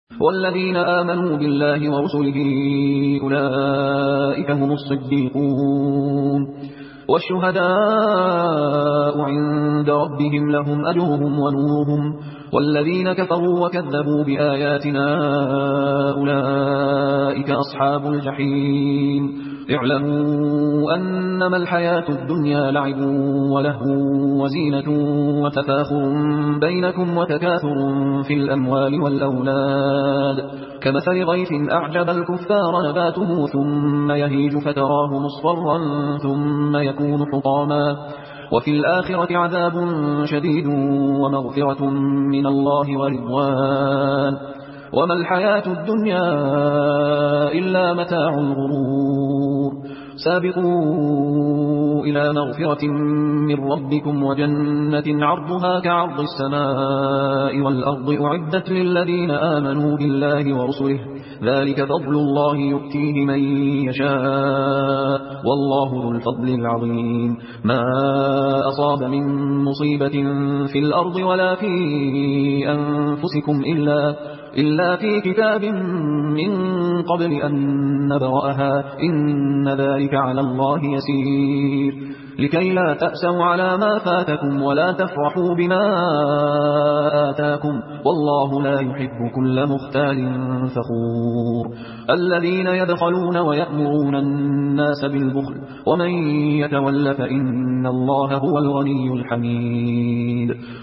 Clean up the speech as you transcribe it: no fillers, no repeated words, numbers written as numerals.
والذين آمنوا بالله ورسله أولئك هم الصديقون والشهداء عند ربهم لهم أجرهم ونورهم والذين كفروا وكذبوا بآياتنا أولئك أصحاب الجحيم اعلموا أنما الحياة الدنيا لعب ولهو وزينة وتفاخر بينكم وتكاثر في الأموال والأولاد كمثل غيث أعجب الكفار نباته ثم يهيج فتراه مصفرا ثم يكون حطاما وفي الآخرة عذاب شديد ومغفرة من الله ورضوان وما الحياة الدنيا إلا متاع الغرور سابقوا إلى مغفرة من ربكم وجنة عرضها كعرض السماء والأرض أعدت للذين آمنوا بالله ورسله ذلك فضل الله يؤتيه من يشاء والله ذو الفضل العظيم ما أصاب من مصيبة في الأرض ولا في أنفسكم إلا في كتاب من قبل أن نبرأها إن ذلك على الله يسير لكي لا تأسوا على ما فاتكم ولا تفرحوا بما آتاكم والله لا يحب كل مختال فخور الذين يبخلون ويأمرون الناس بالبخل ومن يتول فإن الله هو الغني الحميد